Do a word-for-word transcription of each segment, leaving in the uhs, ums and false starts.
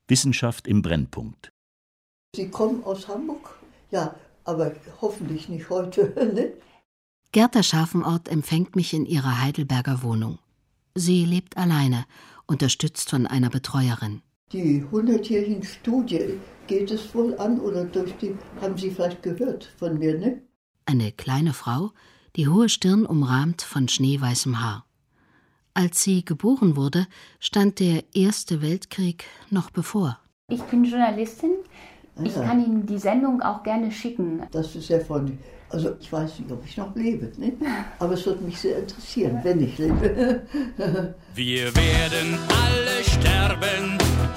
Wissenschaft im Brennpunkt. Sie kommen aus Hamburg? Ja, aber hoffentlich nicht heute, ne? Gerta Scharfenort empfängt mich in ihrer Heidelberger Wohnung. Sie lebt alleine, unterstützt von einer Betreuerin. Die hundertjährigen Studie, geht es wohl an oder durch die, haben Sie vielleicht gehört von mir, ne? Eine kleine Frau, die hohe Stirn umrahmt von schneeweißem Haar. Als sie geboren wurde, stand der Erste Weltkrieg noch bevor. Ich bin Journalistin. Ah, ich ja. kann Ihnen die Sendung auch gerne schicken. Das ist sehr freundlich. Also ich weiß nicht, ob ich noch lebe, ne? Aber es würde mich sehr interessieren, wenn ich lebe. Wir werden alle sterben,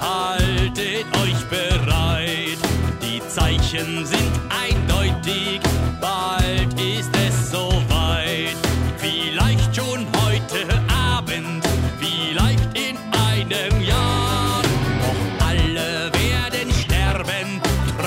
haltet euch bereit. Die Zeichen sind eindeutig, bald ist es soweit. Vielleicht schon heute Abend, vielleicht in einem Jahr. Doch alle werden sterben,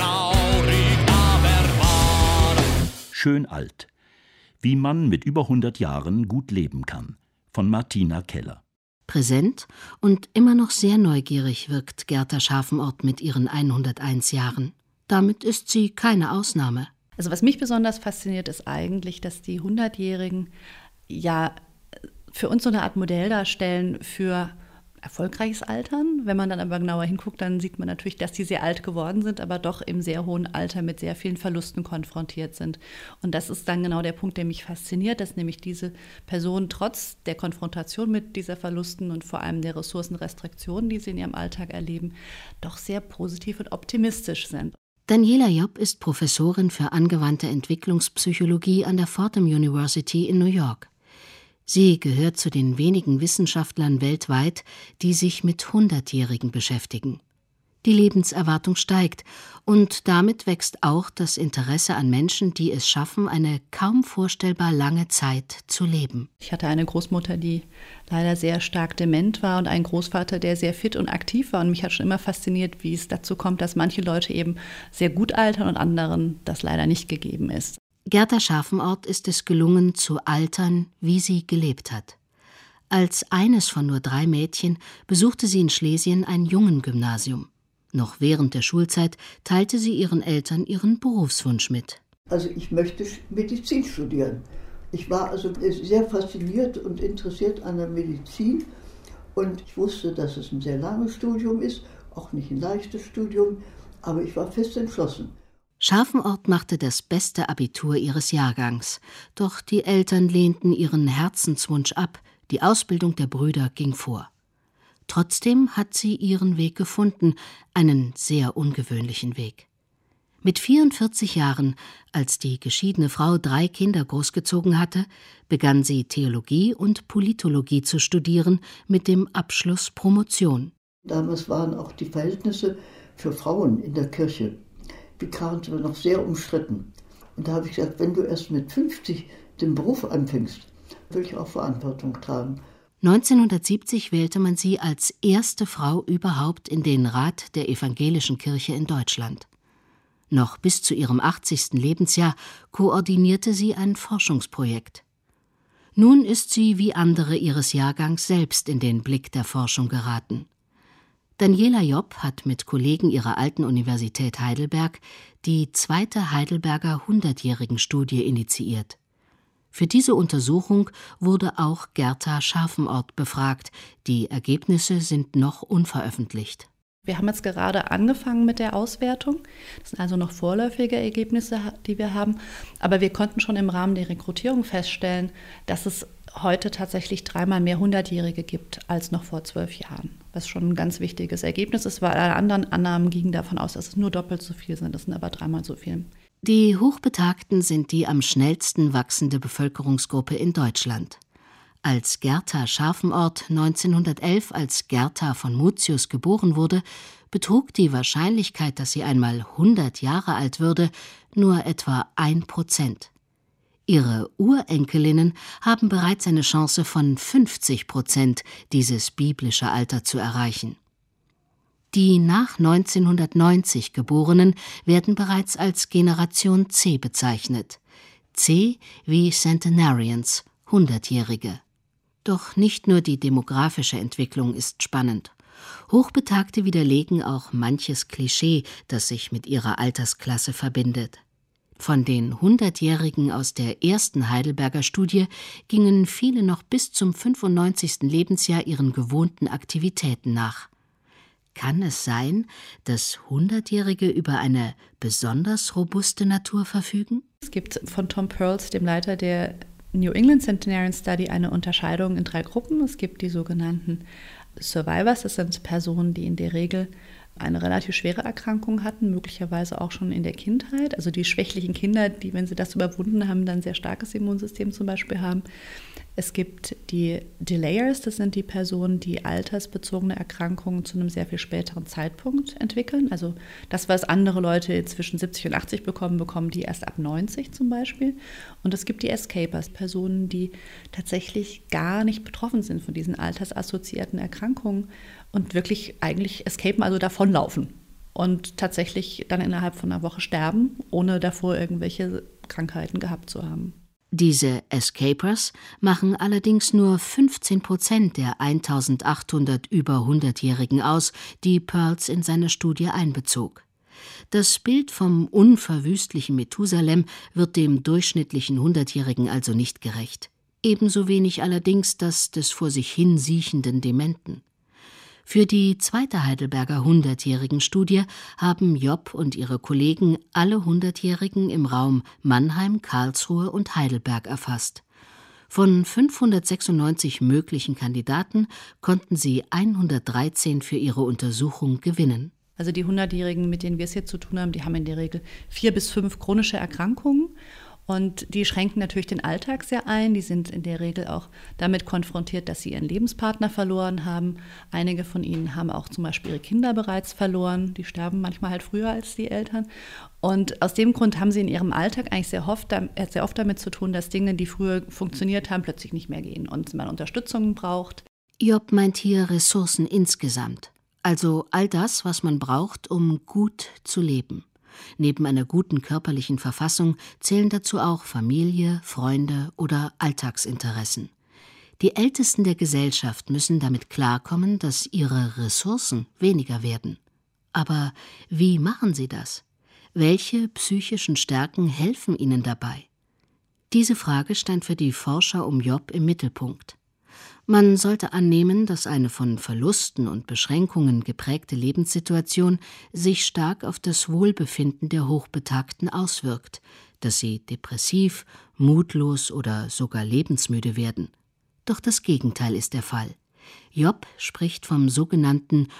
traurig aber wahr. Schön alt. Wie man mit über hundert Jahren gut leben kann. Von Martina Keller. Präsent und immer noch sehr neugierig wirkt Gerta Scharfenort mit ihren hunderteins Jahren. Damit ist sie keine Ausnahme. Also was mich besonders fasziniert, ist eigentlich, dass die Hundertjährigen ja für uns so eine Art Modell darstellen für erfolgreiches Altern. Wenn man dann aber genauer hinguckt, dann sieht man natürlich, dass die sehr alt geworden sind, aber doch im sehr hohen Alter mit sehr vielen Verlusten konfrontiert sind. Und das ist dann genau der Punkt, der mich fasziniert, dass nämlich diese Personen trotz der Konfrontation mit dieser Verlusten und vor allem der Ressourcenrestriktionen, die sie in ihrem Alltag erleben, doch sehr positiv und optimistisch sind. Daniela Jopp ist Professorin für angewandte Entwicklungspsychologie an der Fordham University in New York. Sie gehört zu den wenigen Wissenschaftlern weltweit, die sich mit Hundertjährigen beschäftigen. Die Lebenserwartung steigt und damit wächst auch das Interesse an Menschen, die es schaffen, eine kaum vorstellbar lange Zeit zu leben. Ich hatte eine Großmutter, die leider sehr stark dement war und einen Großvater, der sehr fit und aktiv war. Und mich hat schon immer fasziniert, wie es dazu kommt, dass manche Leute eben sehr gut altern und anderen das leider nicht gegeben ist. Gerta Scharfenort ist es gelungen, zu altern, wie sie gelebt hat. Als eines von nur drei Mädchen besuchte sie in Schlesien ein Jungengymnasium. Noch während der Schulzeit teilte sie ihren Eltern ihren Berufswunsch mit. Also ich möchte Medizin studieren. Ich war also sehr fasziniert und interessiert an der Medizin. Und ich wusste, dass es ein sehr langes Studium ist, auch nicht ein leichtes Studium, aber ich war fest entschlossen. Scharfenort machte das beste Abitur ihres Jahrgangs, doch die Eltern lehnten ihren Herzenswunsch ab, die Ausbildung der Brüder ging vor. Trotzdem hat sie ihren Weg gefunden, einen sehr ungewöhnlichen Weg. Mit vierundvierzig Jahren, als die geschiedene Frau drei Kinder großgezogen hatte, begann sie Theologie und Politologie zu studieren mit dem Abschluss Promotion. Damals waren auch die Verhältnisse für Frauen in der Kirche bekannt und noch sehr umstritten. Und da habe ich gesagt, wenn du erst mit fünfzig den Beruf anfängst, will ich auch Verantwortung tragen. neunzehnhundertsiebzig wählte man sie als erste Frau überhaupt in den Rat der Evangelischen Kirche in Deutschland. Noch bis zu ihrem achtzigsten Lebensjahr koordinierte sie ein Forschungsprojekt. Nun ist sie wie andere ihres Jahrgangs selbst in den Blick der Forschung geraten. Daniela Jopp hat mit Kollegen ihrer alten Universität Heidelberg die zweite Heidelberger Hundertjährigen-Studie initiiert. Für diese Untersuchung wurde auch Gerta Scharfenort befragt. Die Ergebnisse sind noch unveröffentlicht. Wir haben jetzt gerade angefangen mit der Auswertung. Das sind also noch vorläufige Ergebnisse, die wir haben. Aber wir konnten schon im Rahmen der Rekrutierung feststellen, dass es heute tatsächlich dreimal mehr Hundertjährige gibt als noch vor zwölf Jahren. Was schon ein ganz wichtiges Ergebnis ist, weil alle anderen Annahmen gingen davon aus, dass es nur doppelt so viel sind. Das sind aber dreimal so viel. Die Hochbetagten sind die am schnellsten wachsende Bevölkerungsgruppe in Deutschland. Als Gerta Scharfenort neunzehnhundertelf als Gerta von Mutius geboren wurde, betrug die Wahrscheinlichkeit, dass sie einmal hundert Jahre alt würde, nur etwa ein Prozent. Ihre Urenkelinnen haben bereits eine Chance von fünfzig Prozent, dieses biblische Alter zu erreichen. Die nach neunzehnhundertneunzig Geborenen werden bereits als Generation C bezeichnet. C wie Centenarians, Hundertjährige. Doch nicht nur die demografische Entwicklung ist spannend. Hochbetagte widerlegen auch manches Klischee, das sich mit ihrer Altersklasse verbindet. Von den Hundertjährigen aus der ersten Heidelberger Studie gingen viele noch bis zum fünfundneunzigsten Lebensjahr ihren gewohnten Aktivitäten nach. Kann es sein, dass Hundertjährige über eine besonders robuste Natur verfügen? Es gibt von Tom Perls, dem Leiter der New England Centenarian Study, eine Unterscheidung in drei Gruppen. Es gibt die sogenannten Survivors, das sind Personen, die in der Regel eine relativ schwere Erkrankung hatten, möglicherweise auch schon in der Kindheit. Also die schwächlichen Kinder, die, wenn sie das überwunden haben, dann ein sehr starkes Immunsystem zum Beispiel haben. Es gibt die Delayers, das sind die Personen, die altersbezogene Erkrankungen zu einem sehr viel späteren Zeitpunkt entwickeln. Also das, was andere Leute zwischen siebzig und achtzig bekommen, bekommen die erst ab neunzig zum Beispiel. Und es gibt die Escapers, Personen, die tatsächlich gar nicht betroffen sind von diesen altersassoziierten Erkrankungen und wirklich eigentlich escapen, also davonlaufen. Und tatsächlich dann innerhalb von einer Woche sterben, ohne davor irgendwelche Krankheiten gehabt zu haben. Diese Escapers machen allerdings nur fünfzehn Prozent der eintausendachthundert über hundertjährigen aus, die Perls in seine Studie einbezog. Das Bild vom unverwüstlichen Methusalem wird dem durchschnittlichen Hundertjährigen also nicht gerecht. Ebenso wenig allerdings das des vor sich hin siechenden Dementen. Für die zweite Heidelberger hundertjährigen Studie haben Job und ihre Kollegen alle Hundertjährigen im Raum Mannheim, Karlsruhe und Heidelberg erfasst. Von fünfhundertsechsundneunzig möglichen Kandidaten konnten sie hundertdreizehn für ihre Untersuchung gewinnen. Also die Hundertjährigen, mit denen wir es hier zu tun haben, die haben in der Regel vier bis fünf chronische Erkrankungen. Und die schränken natürlich den Alltag sehr ein. Die sind in der Regel auch damit konfrontiert, dass sie ihren Lebenspartner verloren haben. Einige von ihnen haben auch zum Beispiel ihre Kinder bereits verloren. Die sterben manchmal halt früher als die Eltern. Und aus dem Grund haben sie in ihrem Alltag eigentlich sehr oft, sehr oft damit zu tun, dass Dinge, die früher funktioniert haben, plötzlich nicht mehr gehen und man Unterstützung braucht. Job meint hier Ressourcen insgesamt. Also all das, was man braucht, um gut zu leben. Neben einer guten körperlichen Verfassung zählen dazu auch Familie, Freunde oder Alltagsinteressen. Die Ältesten der Gesellschaft müssen damit klarkommen, dass ihre Ressourcen weniger werden. Aber wie machen sie das? Welche psychischen Stärken helfen ihnen dabei? Diese Frage stand für die Forscher um Job im Mittelpunkt. Man sollte annehmen, dass eine von Verlusten und Beschränkungen geprägte Lebenssituation sich stark auf das Wohlbefinden der Hochbetagten auswirkt, dass sie depressiv, mutlos oder sogar lebensmüde werden. Doch das Gegenteil ist der Fall. Job spricht vom sogenannten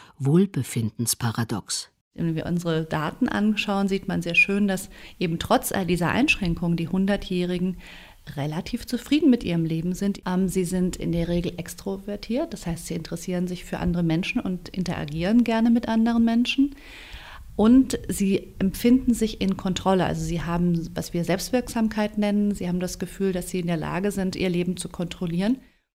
Wohlbefindensparadox. Wenn wir unsere Daten anschauen, sieht man sehr schön, dass eben trotz all dieser Einschränkungen die Hundertjährigen relativ zufrieden mit ihrem Leben sind. Sie sind in der Regel extrovertiert, das heißt, sie interessieren sich für andere Menschen und interagieren gerne mit anderen Menschen. Und sie empfinden sich in Kontrolle, also sie haben, was wir Selbstwirksamkeit nennen, sie haben das Gefühl, dass sie in der Lage sind, ihr Leben zu kontrollieren.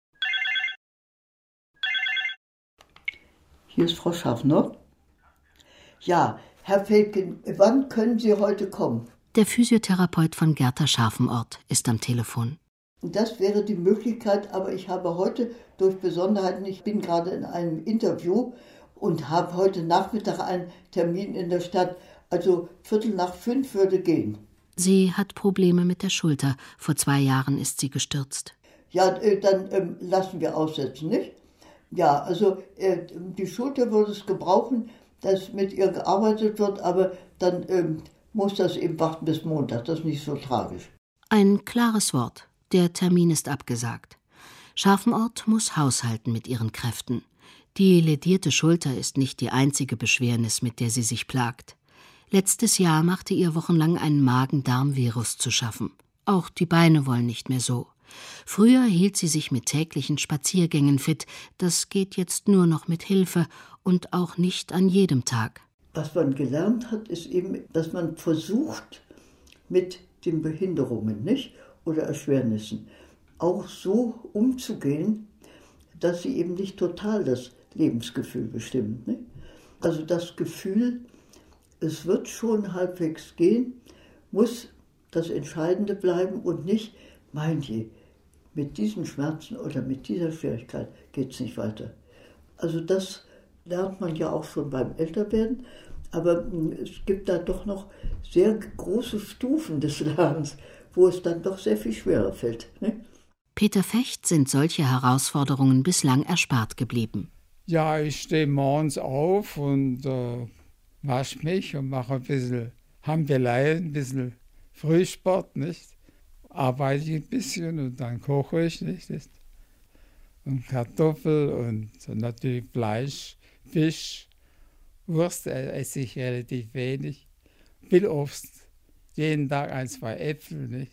Hier ist Frau Schaffner. Ja, Herr Felken, wann können Sie heute kommen? Der Physiotherapeut von Gerta Scharfenort ist am Telefon. Das wäre die Möglichkeit, aber ich habe heute durch Besonderheiten, ich bin gerade in einem Interview und habe heute Nachmittag einen Termin in der Stadt, also Viertel nach fünf würde gehen. Sie hat Probleme mit der Schulter. Vor zwei Jahren ist sie gestürzt. Ja, dann ähm, lassen wir aussetzen, nicht? Ja, also äh, die Schulter würde es gebrauchen, dass mit ihr gearbeitet wird, aber dann ähm, muss das eben warten bis Montag. Das ist nicht so tragisch. Ein klares Wort. Der Termin ist abgesagt. Scharfenort muss haushalten mit ihren Kräften. Die lädierte Schulter ist nicht die einzige Beschwernis, mit der sie sich plagt. Letztes Jahr machte ihr wochenlang ein Magen-Darm-Virus zu schaffen. Auch die Beine wollen nicht mehr so. Früher hielt sie sich mit täglichen Spaziergängen fit. Das geht jetzt nur noch mit Hilfe und auch nicht an jedem Tag. Was man gelernt hat, ist eben, dass man versucht, mit den Behinderungen, nicht, oder Erschwernissen auch so umzugehen, dass sie eben nicht total das Lebensgefühl bestimmen. Nicht? Also das Gefühl, es wird schon halbwegs gehen, muss das Entscheidende bleiben und nicht, mein je, mit diesen Schmerzen oder mit dieser Schwierigkeit geht es nicht weiter. Also das lernt man ja auch schon beim Älterwerden, aber es gibt da doch noch sehr große Stufen des Lernens, wo es dann doch sehr viel schwerer fällt. Ne? Peter Fecht sind solche Herausforderungen bislang erspart geblieben. Ja, ich stehe morgens auf und äh, wasche mich und mache ein bisschen Hampelei, ein bisschen Frühsport, nicht? Arbeite ich ein bisschen und dann koche ich, nicht? Und Kartoffel und natürlich Fleisch, Fisch, Wurst esse ich relativ wenig. Viel Obst, jeden Tag ein, zwei Äpfel, nicht?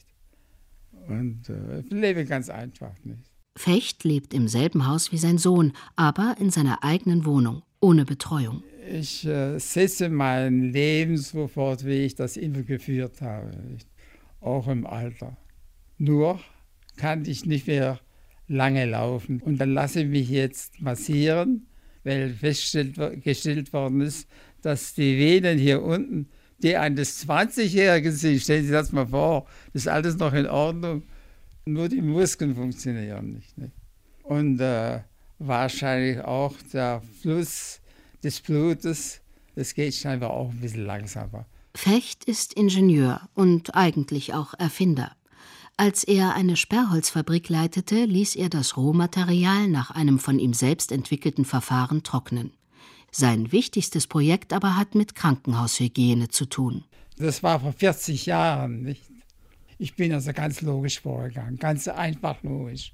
Und äh, ich lebe ganz einfach, nicht? Fecht lebt im selben Haus wie sein Sohn, aber in seiner eigenen Wohnung, ohne Betreuung. Ich äh, setze mein Leben so fort, wie ich das immer geführt habe, nicht? Auch im Alter. Nur kann ich nicht mehr lange laufen. Und dann lasse ich mich jetzt massieren, weil festgestellt worden ist, dass die Venen hier unten, die eines zwanzigjährigen sind, stellen Sie das mal vor, das ist alles noch in Ordnung, nur die Muskeln funktionieren nicht. nicht? Und äh, wahrscheinlich auch der Fluss des Blutes, das geht scheinbar auch ein bisschen langsamer. Fecht ist Ingenieur und eigentlich auch Erfinder. Als er eine Sperrholzfabrik leitete, ließ er das Rohmaterial nach einem von ihm selbst entwickelten Verfahren trocknen. Sein wichtigstes Projekt aber hat mit Krankenhaushygiene zu tun. Das war vor vierzig Jahren, nicht? Ich bin also ganz logisch vorgegangen, ganz einfach logisch.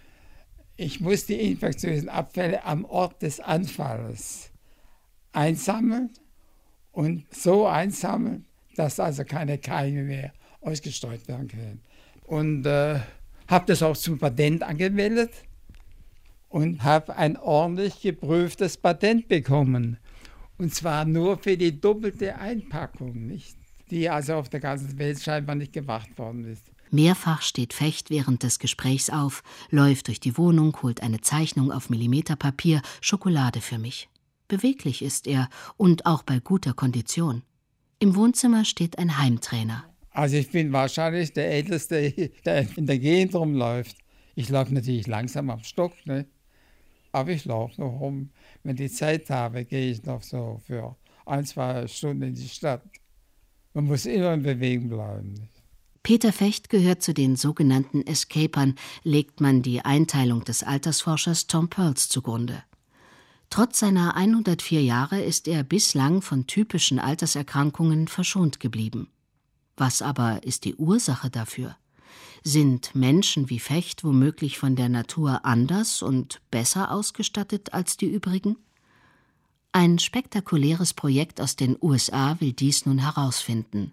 Ich muss die infektiösen Abfälle am Ort des Anfalls einsammeln und so einsammeln, dass also keine Keime mehr ausgestreut werden können. Und äh, habe das auch zum Patent angemeldet und habe ein ordentlich geprüftes Patent bekommen. Und zwar nur für die doppelte Einpackung, nicht? Die also auf der ganzen Welt scheinbar nicht gemacht worden ist. Mehrfach steht Fecht während des Gesprächs auf, läuft durch die Wohnung, holt eine Zeichnung auf Millimeterpapier, Schokolade für mich. Beweglich ist er und auch bei guter Kondition. Im Wohnzimmer steht ein Heimtrainer. Also ich bin wahrscheinlich der Älteste, der in der Gegend rumläuft. Ich laufe natürlich langsam am Stock, ne? Aber ich laufe noch rum. Wenn ich Zeit habe, gehe ich noch so für ein, zwei Stunden in die Stadt. Man muss immer in Bewegung bleiben. Peter Fecht gehört zu den sogenannten Escapern, legt man die Einteilung des Altersforschers Tom Perls zugrunde. Trotz seiner hundertvier Jahre ist er bislang von typischen Alterserkrankungen verschont geblieben. Was aber ist die Ursache dafür? Sind Menschen wie Fecht womöglich von der Natur anders und besser ausgestattet als die übrigen? Ein spektakuläres Projekt aus den U S A will dies nun herausfinden.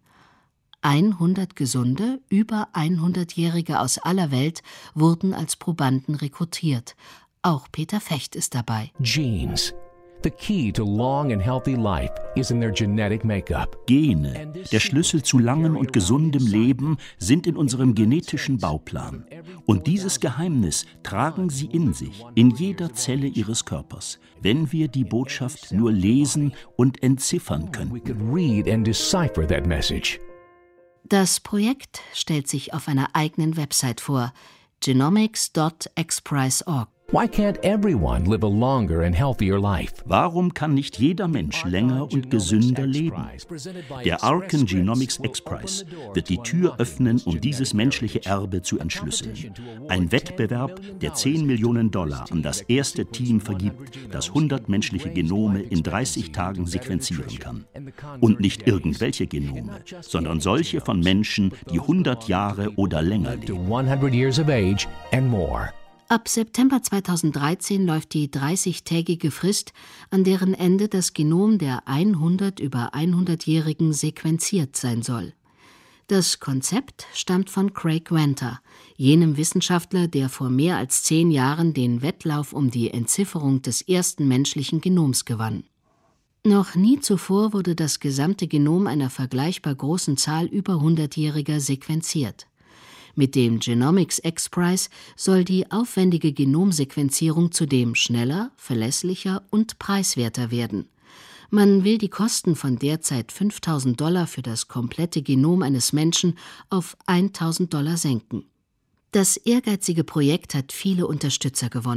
hundert gesunde, über hundertjährige aus aller Welt wurden als Probanden rekrutiert. Auch Peter Fecht ist dabei. Genes. The key to long and healthy life is in their genetic makeup. Gene, der Schlüssel zu langem und gesundem Leben, sind in unserem genetischen Bauplan. Und dieses Geheimnis tragen sie in sich, in jeder Zelle ihres Körpers, wenn wir die Botschaft nur lesen und entziffern können. We could read and decipher that message. Das Projekt stellt sich auf einer eigenen Website vor, genomics dot x prize dot org. Why can't everyone live a longer and healthier life? Warum kann nicht jeder Mensch länger und gesünder leben? Der Arken Genomics X-Prize wird die Tür öffnen, um dieses menschliche Erbe zu entschlüsseln. Ein Wettbewerb, der zehn Millionen Dollar an das erste Team vergibt, das hundert menschliche Genome in dreißig Tagen sequenzieren kann. Und nicht irgendwelche Genome, sondern solche von Menschen, die hundert Jahre oder länger leben. hundred years of age and more. Ab September zweitausenddreizehn läuft die dreißigtägige Frist, an deren Ende das Genom der hundert über hundertjährigen sequenziert sein soll. Das Konzept stammt von Craig Venter, jenem Wissenschaftler, der vor mehr als zehn Jahren den Wettlauf um die Entzifferung des ersten menschlichen Genoms gewann. Noch nie zuvor wurde das gesamte Genom einer vergleichbar großen Zahl über hundertjähriger sequenziert. Mit dem Genomics X-Prize soll die aufwendige Genomsequenzierung zudem schneller, verlässlicher und preiswerter werden. Man will die Kosten von derzeit fünftausend Dollar für das komplette Genom eines Menschen auf eintausend Dollar senken. Das ehrgeizige Projekt hat viele Unterstützer gewonnen.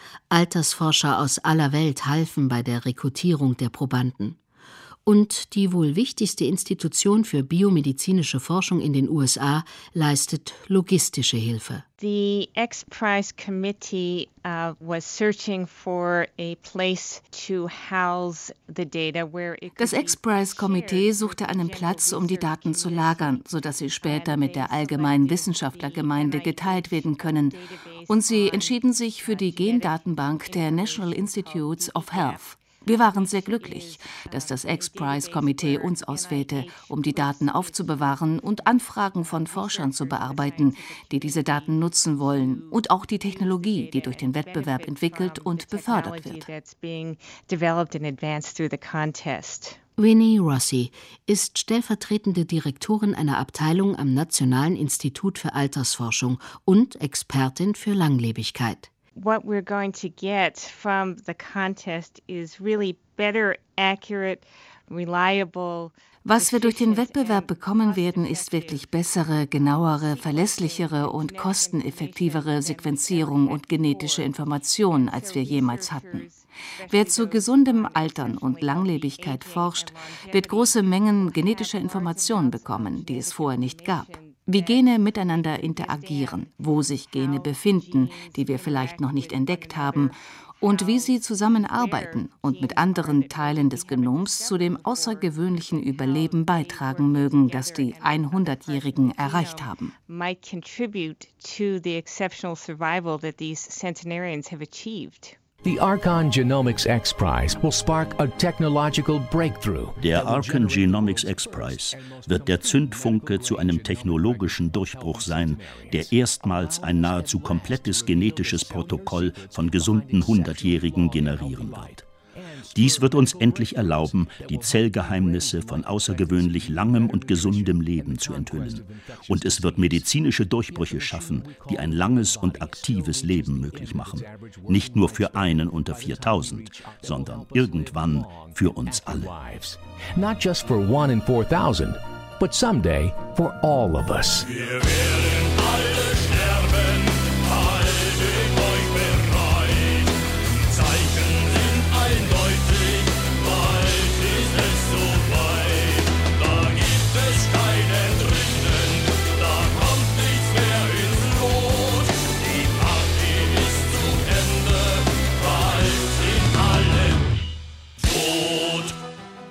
Altersforscher aus aller Welt halfen bei der Rekrutierung der Probanden. Und die wohl wichtigste Institution für biomedizinische Forschung in den U S A leistet logistische Hilfe. The X Prize Committee uh, was searching for a place to house the data where it Das X Prize Komitee suchte einen Platz, um die Daten zu lagern, sodass sie später mit der allgemeinen Wissenschaftlergemeinde geteilt werden können. Und sie entschieden sich für die Gendatenbank der National Institutes of Health. Wir waren sehr glücklich, dass das X Prize Komitee uns auswählte, um die Daten aufzubewahren und Anfragen von Forschern zu bearbeiten, die diese Daten nutzen wollen, und auch die Technologie, die durch den Wettbewerb entwickelt und befördert wird. Winnie Rossi ist stellvertretende Direktorin einer Abteilung am Nationalen Institut für Altersforschung und Expertin für Langlebigkeit. What we're going to get from the contest is really better, accurate, reliable. Was wir durch den Wettbewerb bekommen werden, ist wirklich bessere, genauere, verlässlichere und kosteneffektivere Sequenzierung und genetische Information, als wir jemals hatten. Wer zu gesundem Altern und Langlebigkeit forscht, wird große Mengen genetischer Informationen bekommen, die es vorher nicht gab. Wie Gene miteinander interagieren, wo sich Gene befinden, die wir vielleicht noch nicht entdeckt haben, und wie sie zusammenarbeiten und mit anderen Teilen des Genoms zu dem außergewöhnlichen Überleben beitragen mögen, das die hundertjährigen erreicht haben. Might contribute to the exceptional survival that these centenarians have achieved. The Archon Genomics X Prize will spark a technological breakthrough. Der Archon Genomics X Prize wird der Zündfunke zu einem technologischen Durchbruch sein, der erstmals ein nahezu komplettes genetisches Protokoll von gesunden Hundertjährigen generieren wird. Dies wird uns endlich erlauben, die Zellgeheimnisse von außergewöhnlich langem und gesundem Leben zu enthüllen. Und es wird medizinische Durchbrüche schaffen, die ein langes und aktives Leben möglich machen. Nicht nur für einen unter viertausend, sondern irgendwann für uns alle. Not just for one in four thousand, but someday for all of us. Wir werden alle sterben, haltet euch bereit. Die Zeichen sind eindeutig, bald ist es soweit. Da gibt es kein Entrinnen, da kommt nichts mehr ins Lot. Die Party ist zu Ende, bald sind alle tot.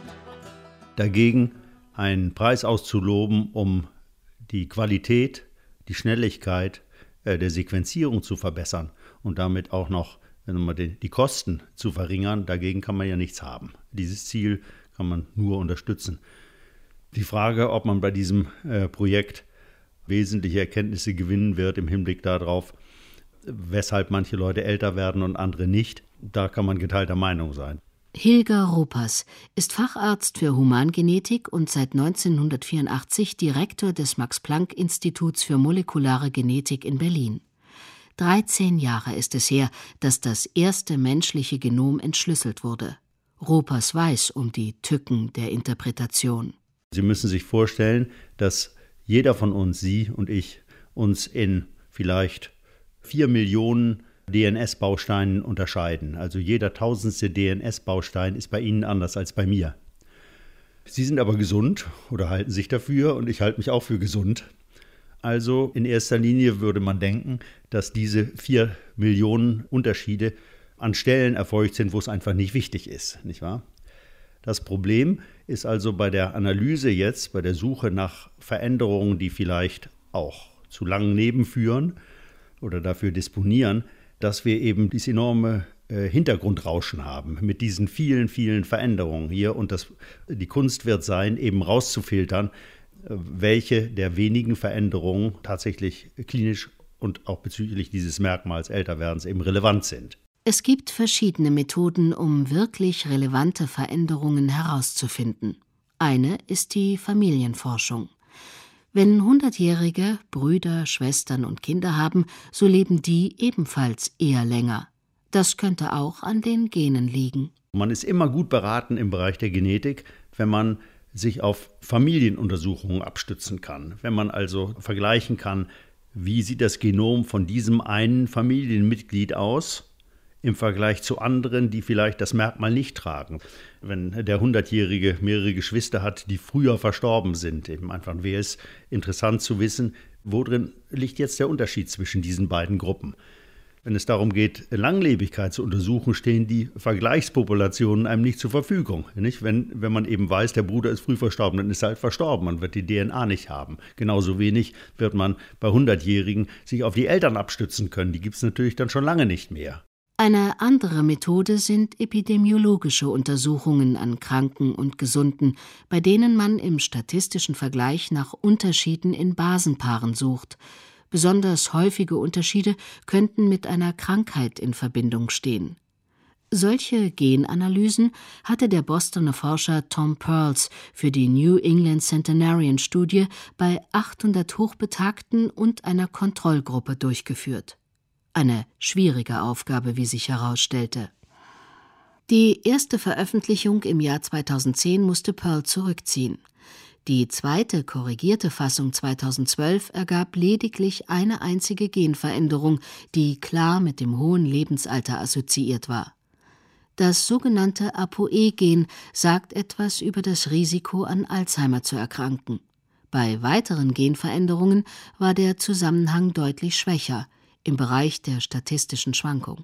Dagegen einen Preis auszuloben, um die Qualität, die Schnelligkeit äh, der Sequenzierung zu verbessern und damit auch noch die, die Kosten zu verringern, dagegen kann man ja nichts haben. Dieses Ziel kann man nur unterstützen. Die Frage, ob man bei diesem äh, Projekt wesentliche Erkenntnisse gewinnen wird im Hinblick darauf, weshalb manche Leute älter werden und andere nicht, da kann man geteilter Meinung sein. Hilger Ropers ist Facharzt für Humangenetik und seit neunzehnhundertvierundachtzig Direktor des Max-Planck-Instituts für molekulare Genetik in Berlin. dreizehn Jahre ist es her, dass das erste menschliche Genom entschlüsselt wurde. Ropers weiß um die Tücken der Interpretation. Sie müssen sich vorstellen, dass jeder von uns, Sie und ich, uns in vielleicht vier Millionen D N S-Bausteinen unterscheiden. Also jeder tausendste D N S-Baustein ist bei Ihnen anders als bei mir. Sie sind aber gesund oder halten sich dafür und ich halte mich auch für gesund. Also in erster Linie würde man denken, dass diese vier Millionen Unterschiede an Stellen erfolgt sind, wo es einfach nicht wichtig ist, nicht wahr? Das Problem ist also bei der Analyse jetzt, bei der Suche nach Veränderungen, die vielleicht auch zu langen Leben führen oder dafür disponieren, dass wir eben dieses enorme äh, Hintergrundrauschen haben mit diesen vielen, vielen Veränderungen hier. Und das, die Kunst wird sein, eben rauszufiltern, äh, welche der wenigen Veränderungen tatsächlich klinisch und auch bezüglich dieses Merkmals Älterwerdens eben relevant sind. Es gibt verschiedene Methoden, um wirklich relevante Veränderungen herauszufinden. Eine ist die Familienforschung. Wenn Hundertjährige Brüder, Schwestern und Kinder haben, so leben die ebenfalls eher länger. Das könnte auch an den Genen liegen. Man ist immer gut beraten im Bereich der Genetik, wenn man sich auf Familienuntersuchungen abstützen kann. Wenn man also vergleichen kann, wie sieht das Genom von diesem einen Familienmitglied aus im Vergleich zu anderen, die vielleicht das Merkmal nicht tragen. Wenn der hundertjährige mehrere Geschwister hat, die früher verstorben sind, eben einfach wäre es interessant zu wissen, worin liegt jetzt der Unterschied zwischen diesen beiden Gruppen. Wenn es darum geht, Langlebigkeit zu untersuchen, stehen die Vergleichspopulationen einem nicht zur Verfügung. Nicht? Wenn, wenn man eben weiß, der Bruder ist früh verstorben, dann ist er halt verstorben, man wird die D N A nicht haben. Genauso wenig wird man bei hundertjährigen sich auf die Eltern abstützen können. Die gibt es natürlich dann schon lange nicht mehr. Eine andere Methode sind epidemiologische Untersuchungen an Kranken und Gesunden, bei denen man im statistischen Vergleich nach Unterschieden in Basenpaaren sucht. Besonders häufige Unterschiede könnten mit einer Krankheit in Verbindung stehen. Solche Genanalysen hatte der Bostoner Forscher Tom Perls für die New England Centenarian-Studie bei achthundert Hochbetagten und einer Kontrollgruppe durchgeführt. Eine schwierige Aufgabe, wie sich herausstellte. Die erste Veröffentlichung im Jahr zweitausendzehn musste Pearl zurückziehen. Die zweite korrigierte Fassung zweitausendzwölf ergab lediglich eine einzige Genveränderung, die klar mit dem hohen Lebensalter assoziiert war. Das sogenannte ApoE-Gen sagt etwas über das Risiko, an Alzheimer zu erkranken. Bei weiteren Genveränderungen war der Zusammenhang deutlich schwächer, im Bereich der statistischen Schwankung.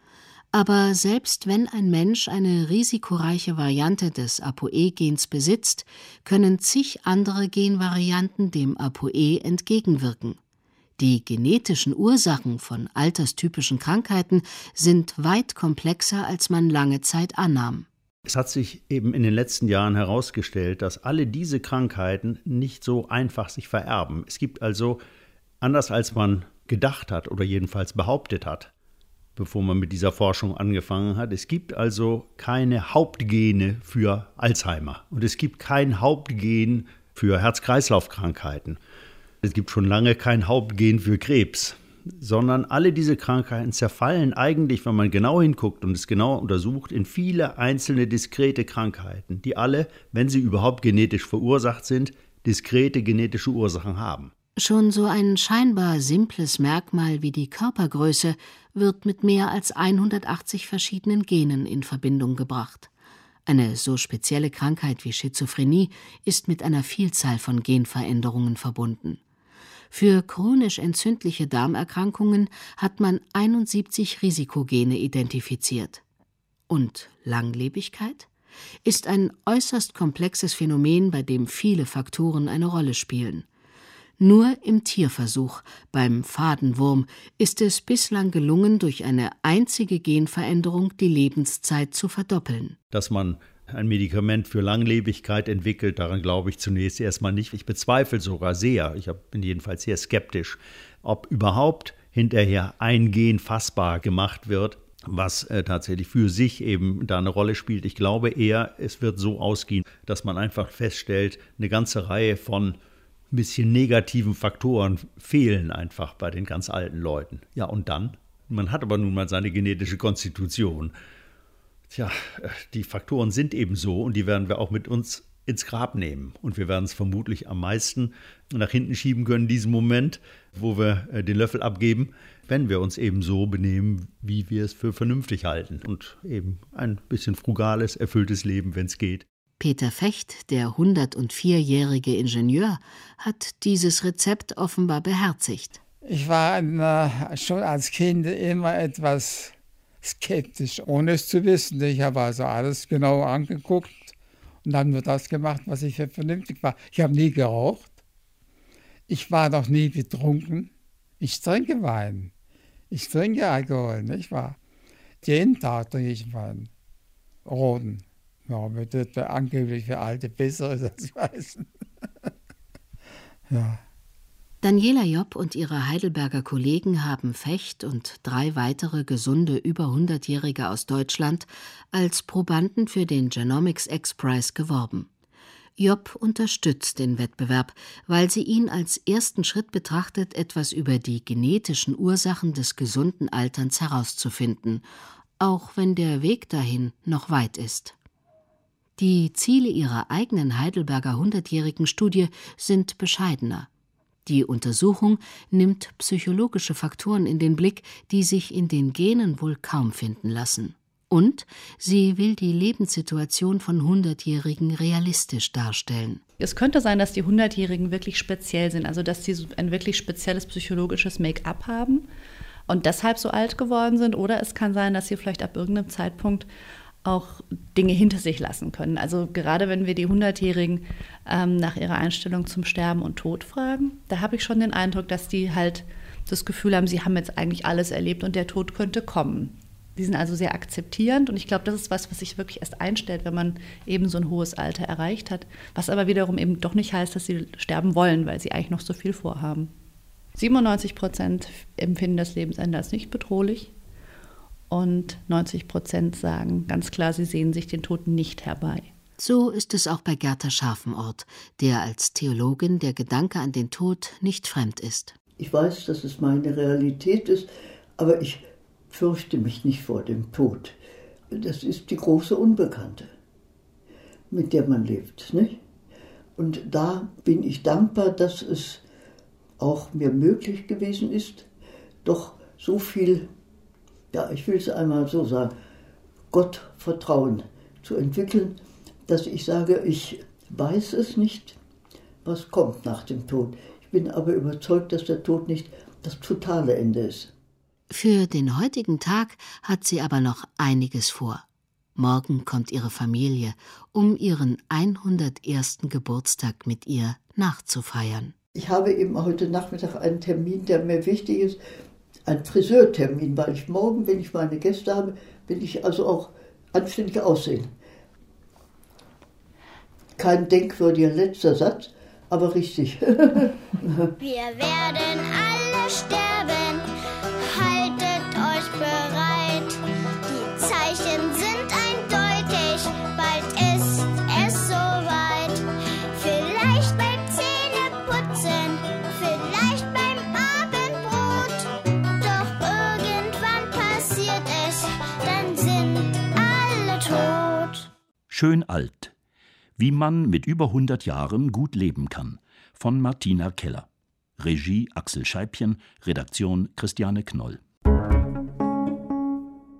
Aber selbst wenn ein Mensch eine risikoreiche Variante des ApoE-Gens besitzt, können zig andere Genvarianten dem ApoE entgegenwirken. Die genetischen Ursachen von alterstypischen Krankheiten sind weit komplexer, als man lange Zeit annahm. Es hat sich eben in den letzten Jahren herausgestellt, dass alle diese Krankheiten nicht so einfach sich vererben. Es gibt also, anders als man gedacht hat oder jedenfalls behauptet hat, bevor man mit dieser Forschung angefangen hat. Es gibt also keine Hauptgene für Alzheimer und es gibt kein Hauptgen für Herz-Kreislauf-Krankheiten. Es gibt schon lange kein Hauptgen für Krebs, sondern alle diese Krankheiten zerfallen eigentlich, wenn man genau hinguckt und es genau untersucht, in viele einzelne diskrete Krankheiten, die alle, wenn sie überhaupt genetisch verursacht sind, diskrete genetische Ursachen haben. Schon so ein scheinbar simples Merkmal wie die Körpergröße wird mit mehr als hundertachtzig verschiedenen Genen in Verbindung gebracht. Eine so spezielle Krankheit wie Schizophrenie ist mit einer Vielzahl von Genveränderungen verbunden. Für chronisch entzündliche Darmerkrankungen hat man einundsiebzig Risikogene identifiziert. Und Langlebigkeit ist ein äußerst komplexes Phänomen, bei dem viele Faktoren eine Rolle spielen. Nur im Tierversuch, beim Fadenwurm, ist es bislang gelungen, durch eine einzige Genveränderung die Lebenszeit zu verdoppeln. Dass man ein Medikament für Langlebigkeit entwickelt, daran glaube ich zunächst erstmal nicht. Ich bezweifle sogar sehr, ich bin jedenfalls sehr skeptisch, ob überhaupt hinterher ein Gen fassbar gemacht wird, was äh, tatsächlich für sich eben da eine Rolle spielt. Ich glaube eher, es wird so ausgehen, dass man einfach feststellt, eine ganze Reihe von ein bisschen negativen Faktoren fehlen einfach bei den ganz alten Leuten. Ja, und dann? Man hat aber nun mal seine genetische Konstitution. Tja, die Faktoren sind eben so und die werden wir auch mit uns ins Grab nehmen. Und wir werden es vermutlich am meisten nach hinten schieben können in diesem Moment, wo wir den Löffel abgeben, wenn wir uns eben so benehmen, wie wir es für vernünftig halten. Und eben ein bisschen frugales, erfülltes Leben, wenn es geht. Peter Fecht, der hundertvierjährige Ingenieur, hat dieses Rezept offenbar beherzigt. Ich war äh, schon als Kind immer etwas skeptisch, ohne es zu wissen. Ich habe also alles genau angeguckt und dann nur das gemacht, was ich für vernünftig war. Ich habe nie geraucht. Ich war noch nie betrunken. Ich trinke Wein. Ich trinke Alkohol, nicht wahr? Jeden Tag trinke ich Wein. Roten. Ja, das angeblich für Alte besser ist als Weißen. Ja. Daniela Jopp und ihre Heidelberger Kollegen haben Fecht und drei weitere gesunde über hundertjährige aus Deutschland als Probanden für den Genomics X-Prize geworben. Jopp unterstützt den Wettbewerb, weil sie ihn als ersten Schritt betrachtet, etwas über die genetischen Ursachen des gesunden Alterns herauszufinden, auch wenn der Weg dahin noch weit ist. Die Ziele ihrer eigenen Heidelberger hundertjährigen Studie sind bescheidener. Die Untersuchung nimmt psychologische Faktoren in den Blick, die sich in den Genen wohl kaum finden lassen. Und sie will die Lebenssituation von Hundertjährigen realistisch darstellen. Es könnte sein, dass die Hundertjährigen wirklich speziell sind, also dass sie ein wirklich spezielles psychologisches Make-up haben und deshalb so alt geworden sind. Oder es kann sein, dass sie vielleicht ab irgendeinem Zeitpunkt auch Dinge hinter sich lassen können. Also gerade wenn wir die Hundertjährigen ähm, nach ihrer Einstellung zum Sterben und Tod fragen, da habe ich schon den Eindruck, dass die halt das Gefühl haben, sie haben jetzt eigentlich alles erlebt und der Tod könnte kommen. Die sind also sehr akzeptierend und ich glaube, das ist was, was sich wirklich erst einstellt, wenn man eben so ein hohes Alter erreicht hat, was aber wiederum eben doch nicht heißt, dass sie sterben wollen, weil sie eigentlich noch so viel vorhaben. siebenundneunzig Prozent empfinden das Lebensende als nicht bedrohlich. Und neunzig Prozent sagen ganz klar, sie sehen sich den Tod nicht herbei. So ist es auch bei Gerta Scharfenort, der als Theologin der Gedanke an den Tod nicht fremd ist. Ich weiß, dass es meine Realität ist, aber ich fürchte mich nicht vor dem Tod. Das ist die große Unbekannte, mit der man lebt, nicht? Und da bin ich dankbar, dass es auch mir möglich gewesen ist, doch so viel, ja, ich will es einmal so sagen, Gottvertrauen zu entwickeln, dass ich sage, ich weiß es nicht, was kommt nach dem Tod. Ich bin aber überzeugt, dass der Tod nicht das totale Ende ist. Für den heutigen Tag hat sie aber noch einiges vor. Morgen kommt ihre Familie, um ihren hundertersten Geburtstag mit ihr nachzufeiern. Ich habe eben heute Nachmittag einen Termin, der mir wichtig ist, ein Friseurtermin, weil ich morgen, wenn ich meine Gäste habe, will ich also auch anständig aussehen. Kein denkwürdiger letzter Satz, aber richtig. Wir werden alle sterben, haltet euch bereit. Die Zeichen sind eindeutig, bald ist es soweit. Vielleicht beim Zähneputzen, vielleicht beim Abendbrot. Doch irgendwann passiert es, dann sind alle tot. Schön alt. Wie man mit über hundert Jahren gut leben kann. Von Martina Keller. Regie Axel Scheibchen, Redaktion Christiane Knoll.